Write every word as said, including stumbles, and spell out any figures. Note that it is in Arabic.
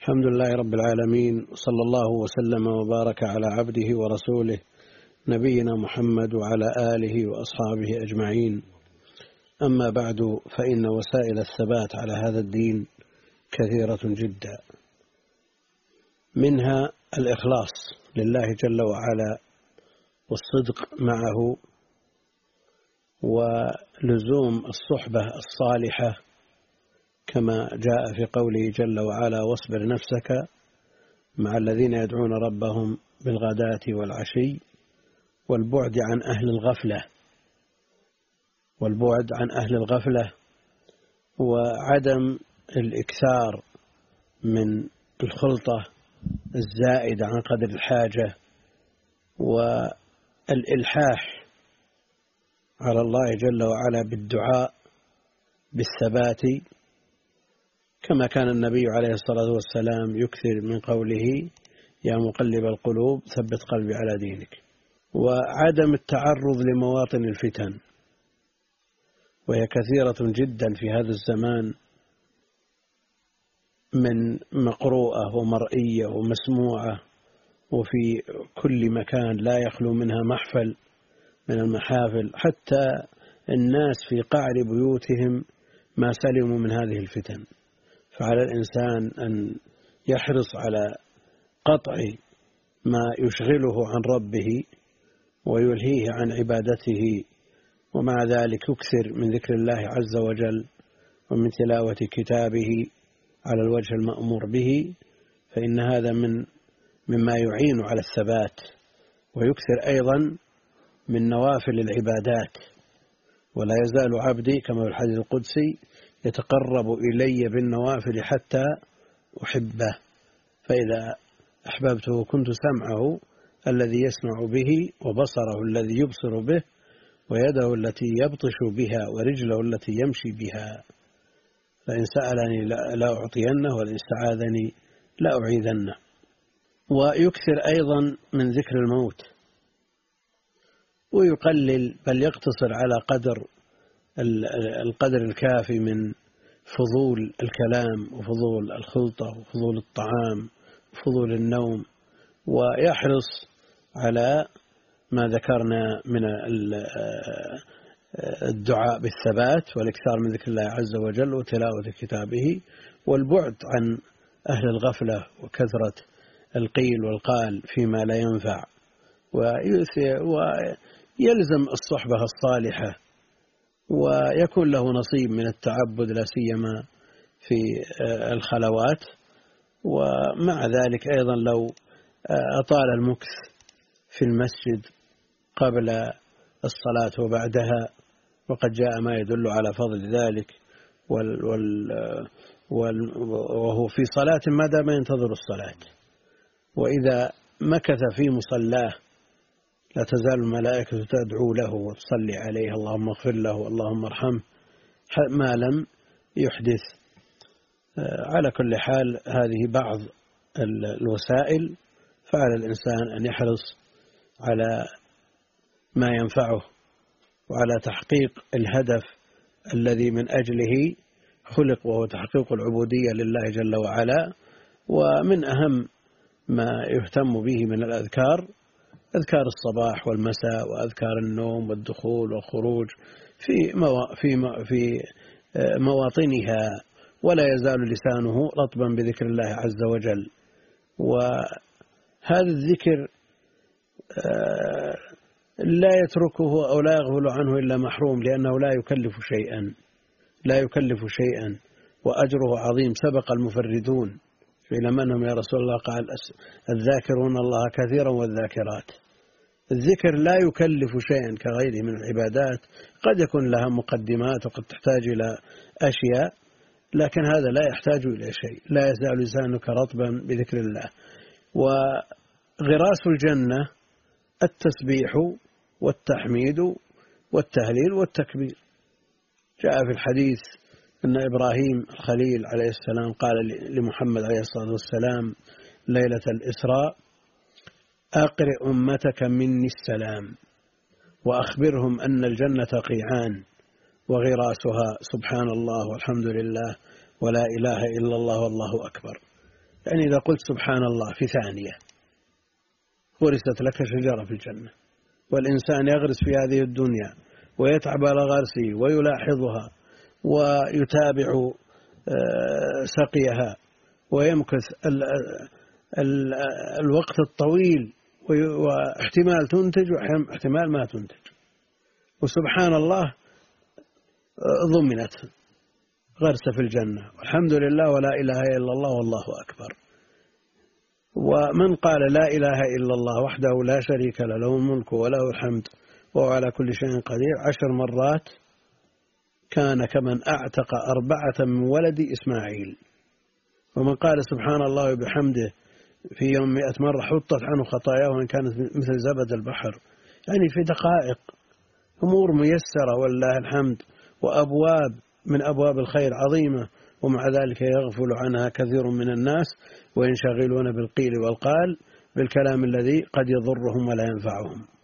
الحمد لله رب العالمين، صلى الله وسلم وبارك على عبده ورسوله نبينا محمد وعلى آله وأصحابه أجمعين. أما بعد، فإن وسائل الثبات على هذا الدين كثيرة جدا، منها الإخلاص لله جل وعلا والصدق معه، ولزوم الصحبة الصالحة كما جاء في قوله جل وعلا: واصبر نفسك مع الذين يدعون ربهم بالغداة والعشي، والبعد عن أهل الغفلة والبعد عن أهل الغفلة وعدم الإكثار من الخلطة الزائدة عن قدر الحاجة، والإلحاح على الله جل وعلا بالدعاء بالثبات، كما كان النبي عليه الصلاة والسلام يكثر من قوله: يا مقلب القلوب ثبت قلبي على دينك. وعدم التعرض لمواطن الفتن، وهي كثيرة جدا في هذا الزمان، من مقروءة ومرئية ومسموعة، وفي كل مكان لا يخلو منها محفل من المحافل، حتى الناس في قعر بيوتهم ما سلموا من هذه الفتن. فعلى الإنسان أن يحرص على قطع ما يشغله عن ربه ويلهيه عن عبادته، ومع ذلك يكثر من ذكر الله عز وجل ومن تلاوة كتابه على الوجه المأمور به، فإن هذا من مما يعين على الثبات. ويكثر أيضا من نوافل العبادات: ولا يزال عبدي كما في الحديث القدسي يتقرب إلي بالنوافل حتى أحبه، فإذا أحببته كنت سمعه الذي يسمع به، وبصره الذي يبصر به، ويده التي يبطش بها، ورجله التي يمشي بها. فإن سألني لا أعطينه، وإن استعاذني لا أعيذنه. ويكثر أيضا من ذكر الموت، ويقلل بل يقتصر على قدر القدر الكافي من فضول الكلام وفضول الخلطة وفضول الطعام وفضول النوم، ويحرص على ما ذكرنا من الدعاء بالثبات والإكثار من ذكر الله عز وجل وتلاوة كتابه، والبعد عن أهل الغفلة وكثرة القيل والقال فيما لا ينفع، ويلزم الصحبة الصالحة، ويكون له نصيب من التعبد لا سيما في الخلوات. ومع ذلك أيضا لو أطال المكث في المسجد قبل الصلاة وبعدها، وقد جاء ما يدل على فضل ذلك، وال وال وال وهو في صلاة ما دام ينتظر الصلاة. وإذا مكث في مصلاه لا تزال الملائكة تدعو له وتصلي عليه: اللهم اغفر له، اللهم ارحمه، ما لم يحدث. على كل حال، هذه بعض الوسائل، فعلى الإنسان أن يحرص على ما ينفعه وعلى تحقيق الهدف الذي من أجله خلق، وهو تحقيق العبودية لله جل وعلا. ومن أهم ما يهتم به من الأذكار أذكار الصباح والمساء، وأذكار النوم والدخول والخروج في موا في في مواطنها، ولا يزال لسانه رطبا بذكر الله عز وجل. وهذا الذكر لا يتركه أو لا يغفل عنه إلا محروم، لأنه لا يكلف شيئا لا يكلف شيئا وأجره عظيم. سبق المفردون إلى منهم يا رسول الله؟ قال: الذاكرون الله كثيرا والذاكرات. الذكر لا يكلف شيئا كغيره من العبادات، قد يكون لها مقدمات وقد تحتاج إلى أشياء، لكن هذا لا يحتاج إلى شيء. لا يزال لسانك رطبا بذكر الله. وغراس الجنة التسبيح والتحميد والتهليل والتكبير. جاء في الحديث أن إبراهيم الخليل عليه السلام قال لمحمد عليه الصلاة والسلام ليلة الإسراء: أقرئ أمتك مني السلام، وأخبرهم أن الجنة قيعان، وغراسها سبحان الله والحمد لله ولا إله إلا الله والله أكبر. يعني إذا قلت سبحان الله في ثانية غرست لك شجرة في الجنة، والإنسان يغرس في هذه الدنيا ويتعب على غرسه ويلاحظها ويتابع سقيها ويمكث ال ال الوقت الطويل، واحتمال تنتج واحتمال ما تنتج، وسبحان الله ضمنت غرسة في الجنة، والحمد لله ولا إله إلا الله والله أكبر. ومن قال لا إله إلا الله وحده لا شريك له له الملك وله الحمد وهو على كل شيء قدير عشر مرات كان كمن أعتق أربعة من ولد إسماعيل. ومن قال سبحان الله وبحمده في يوم مئة مرة حطت عنه خطاياه وإن كانت مثل زبد البحر. يعني في دقائق أمور ميسرة والله الحمد، وأبواب من أبواب الخير عظيمة، ومع ذلك يغفل عنها كثير من الناس وينشغلون بالقيل والقال، بالكلام الذي قد يضرهم ولا ينفعهم.